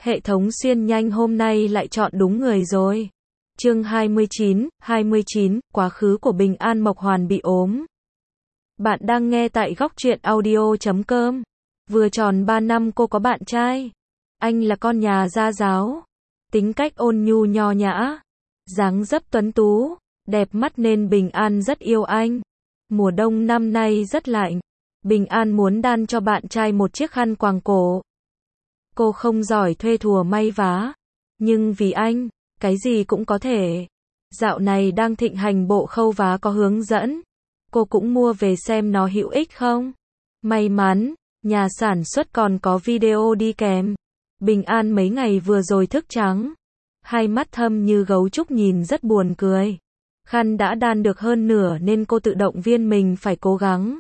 Hệ thống xuyên nhanh hôm nay lại chọn đúng người rồi. Chương 29, quá khứ của Bình An. Mộc Hoàn bị ốm. Bạn đang nghe tại góc truyện audio.com. Vừa tròn 3 năm cô có bạn trai. Anh là con nhà gia giáo. Tính cách ôn nhu nho nhã. Dáng dấp tuấn tú, đẹp mắt nên Bình An rất yêu anh. Mùa đông năm nay rất lạnh. Bình An muốn đan cho bạn trai một chiếc khăn quàng cổ. Cô không giỏi thuê thùa may vá. Nhưng vì anh, cái gì cũng có thể. Dạo này đang thịnh hành bộ khâu vá có hướng dẫn. Cô cũng mua về xem nó hữu ích không. May mắn, nhà sản xuất còn có video đi kèm. Bình An mấy ngày vừa rồi thức trắng. Hai mắt thâm như gấu trúc nhìn rất buồn cười. Khăn đã đan được hơn nửa nên cô tự động viên mình phải cố gắng.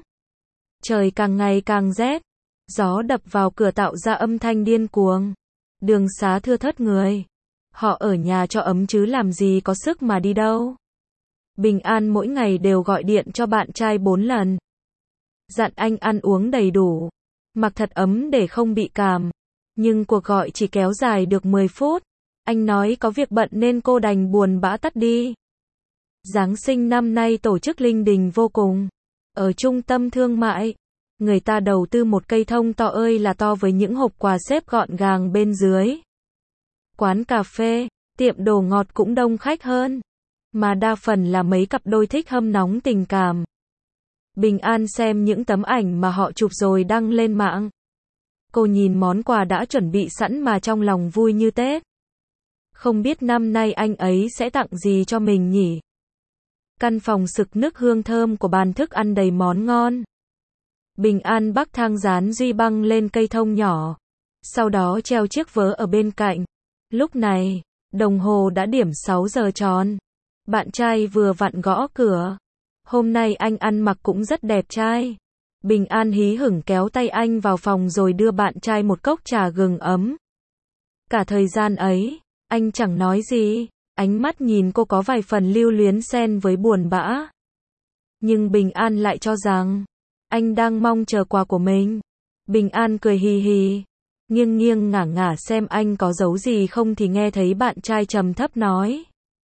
Trời càng ngày càng rét. Gió đập vào cửa tạo ra âm thanh điên cuồng. Đường xá thưa thớt người. Họ ở nhà cho ấm chứ làm gì có sức mà đi đâu. Bình An mỗi ngày đều gọi điện cho bạn trai 4 lần. Dặn anh ăn uống đầy đủ. Mặc thật ấm để không bị cảm. Nhưng cuộc gọi chỉ kéo dài được 10 phút. Anh nói có việc bận nên cô đành buồn bã tắt đi. Giáng sinh năm nay tổ chức linh đình vô cùng. Ở trung tâm thương mại, người ta đầu tư một cây thông to ơi là to với những hộp quà xếp gọn gàng bên dưới. Quán cà phê, tiệm đồ ngọt cũng đông khách hơn. Mà đa phần là mấy cặp đôi thích hâm nóng tình cảm. Bình An xem những tấm ảnh mà họ chụp rồi đăng lên mạng. Cô nhìn món quà đã chuẩn bị sẵn mà trong lòng vui như Tết. Không biết năm nay anh ấy sẽ tặng gì cho mình nhỉ? Căn phòng sực nức hương thơm của bàn thức ăn đầy món ngon. Bình An bắc thang dán duy băng lên cây thông nhỏ. Sau đó treo chiếc vớ ở bên cạnh. Lúc này, đồng hồ đã điểm 6 giờ tròn. Bạn trai vừa vặn gõ cửa. Hôm nay anh ăn mặc cũng rất đẹp trai. Bình An hí hửng kéo tay anh vào phòng rồi đưa bạn trai một cốc trà gừng ấm. Cả thời gian ấy, anh chẳng nói gì. Ánh mắt nhìn cô có vài phần lưu luyến xen với buồn bã. Nhưng Bình An lại cho rằng anh đang mong chờ quà của mình. Bình An cười hì hì, nghiêng nghiêng ngả ngả xem anh có giấu gì không thì nghe thấy bạn trai trầm thấp nói.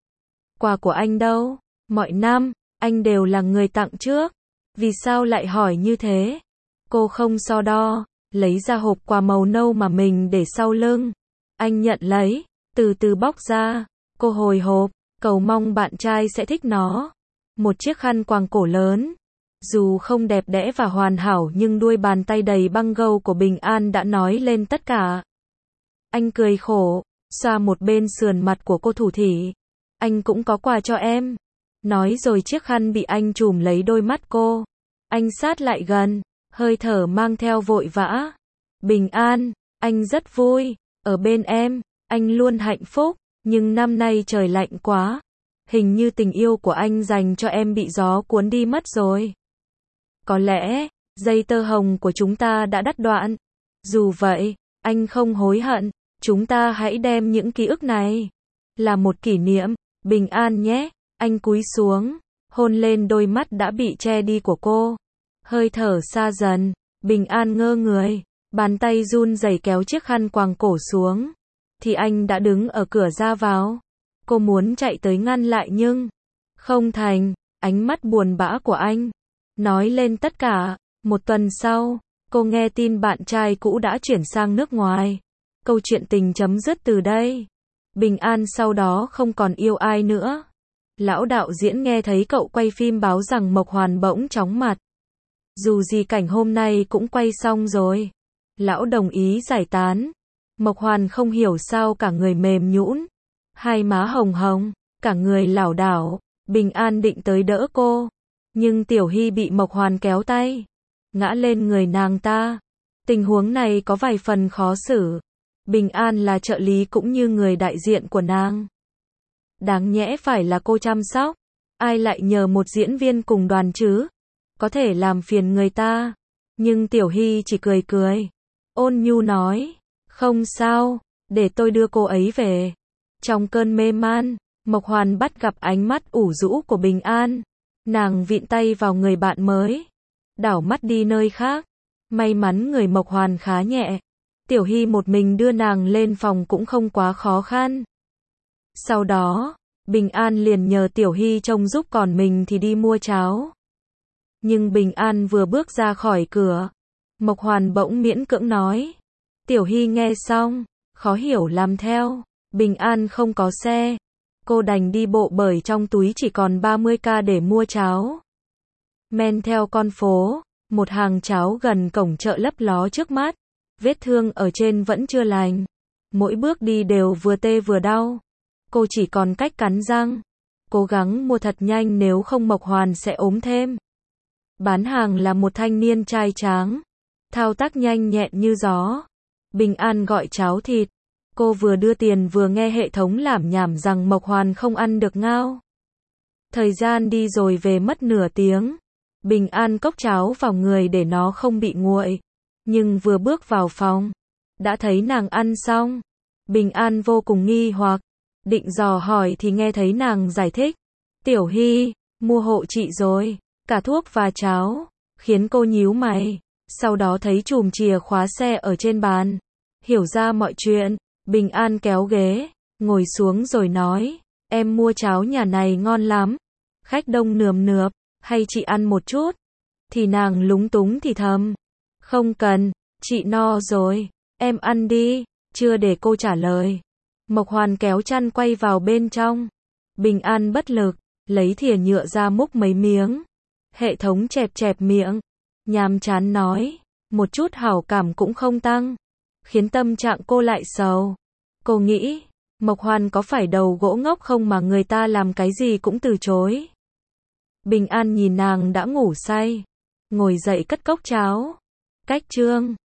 Quà của anh đâu? Mọi năm, anh đều là người tặng trước. Vì sao lại hỏi như thế? Cô không so đo, lấy ra hộp quà màu nâu mà mình để sau lưng. Anh nhận lấy, từ từ bóc ra. Cô hồi hộp, cầu mong bạn trai sẽ thích nó. Một chiếc khăn quàng cổ lớn. Dù không đẹp đẽ và hoàn hảo nhưng đuôi bàn tay đầy băng gâu của Bình An đã nói lên tất cả. Anh cười khổ, xoa một bên sườn mặt của cô thủ thỉ. Anh cũng có quà cho em. Nói rồi chiếc khăn bị anh trùm lấy đôi mắt cô. Anh sát lại gần, hơi thở mang theo vội vã. Bình An, anh rất vui, ở bên em, anh luôn hạnh phúc. Nhưng năm nay trời lạnh quá. Hình như tình yêu của anh dành cho em bị gió cuốn đi mất rồi. Có lẽ, dây tơ hồng của chúng ta đã đứt đoạn. Dù vậy, anh không hối hận. Chúng ta hãy đem những ký ức này là một kỷ niệm. Bình An nhé. Anh cúi xuống, hôn lên đôi mắt đã bị che đi của cô. Hơi thở xa dần. Bình An ngơ người. Bàn tay run rẩy kéo chiếc khăn quàng cổ xuống. Thì anh đã đứng ở cửa ra vào. Cô muốn chạy tới ngăn lại nhưng không thành. Ánh mắt buồn bã của anh nói lên tất cả. Một tuần sau, cô nghe tin bạn trai cũ đã chuyển sang nước ngoài. Câu chuyện tình chấm dứt từ đây. Bình An sau đó không còn yêu ai nữa. Lão đạo diễn nghe thấy cậu quay phim báo rằng Mộc Hoàn bỗng chóng mặt. Dù gì cảnh hôm nay cũng quay xong rồi. Lão đồng ý giải tán. Mộc Hoàn không hiểu sao cả người mềm nhũn, hai má hồng hồng, cả người lảo đảo. Bình An định tới đỡ cô, nhưng Tiểu Hy bị Mộc Hoàn kéo tay, ngã lên người nàng ta. Tình huống này có vài phần khó xử. Bình An là trợ lý cũng như người đại diện của nàng. Đáng nhẽ phải là cô chăm sóc, ai lại nhờ một diễn viên cùng đoàn chứ? Có thể làm phiền người ta. Nhưng Tiểu Hy chỉ cười cười, ôn nhu nói. Không sao, để tôi đưa cô ấy về. Trong cơn mê man, Mộc Hoàn bắt gặp ánh mắt ủ rũ của Bình An. Nàng vịn tay vào người bạn mới, đảo mắt đi nơi khác. May mắn người Mộc Hoàn khá nhẹ, Tiểu Hy một mình đưa nàng lên phòng cũng không quá khó khăn. Sau đó, Bình An liền nhờ Tiểu Hy trông giúp, còn mình thì đi mua cháo. Nhưng Bình An vừa bước ra khỏi cửa, Mộc Hoàn bỗng miễn cưỡng nói. Tiểu Hy nghe xong, khó hiểu làm theo. Bình An không có xe, cô đành đi bộ bởi trong túi chỉ còn 30k để mua cháo. Men theo con phố, một hàng cháo gần cổng chợ lấp ló trước mắt. Vết thương ở trên vẫn chưa lành. Mỗi bước đi đều vừa tê vừa đau. Cô chỉ còn cách cắn răng, cố gắng mua thật nhanh nếu không Mộc Hoàn sẽ ốm thêm. Bán hàng là một thanh niên trai tráng, thao tác nhanh nhẹn như gió. Bình An gọi cháo thịt. Cô vừa đưa tiền vừa nghe hệ thống lảm nhảm rằng Mộc Hoàn không ăn được ngao. Thời gian đi rồi về mất nửa tiếng. Bình An cốc cháo vào người để nó không bị nguội. Nhưng vừa bước vào phòng, đã thấy nàng ăn xong. Bình An vô cùng nghi hoặc, định dò hỏi thì nghe thấy nàng giải thích. Tiểu Hy, mua hộ chị rồi, cả thuốc và cháo, khiến cô nhíu mày. Sau đó thấy chùm chìa khóa xe ở trên bàn. Hiểu ra mọi chuyện, Bình An kéo ghế, ngồi xuống rồi nói, em mua cháo nhà này ngon lắm. Khách đông nườm nượp, hay chị ăn một chút? Thì nàng lúng túng thì thầm. Không cần, chị no rồi, em ăn đi. Chưa để cô trả lời, Mộc Hoàn kéo chăn quay vào bên trong. Bình An bất lực, lấy thìa nhựa ra múc mấy miếng. Hệ thống chẹp chẹp miệng, nhàm chán nói, một chút hảo cảm cũng không tăng, khiến tâm trạng cô lại sầu. Cô nghĩ, Mộc Hoàn có phải đầu gỗ ngốc không mà người ta làm cái gì cũng từ chối. Bình An nhìn nàng đã ngủ say, ngồi dậy cất cốc cháo. Cách chương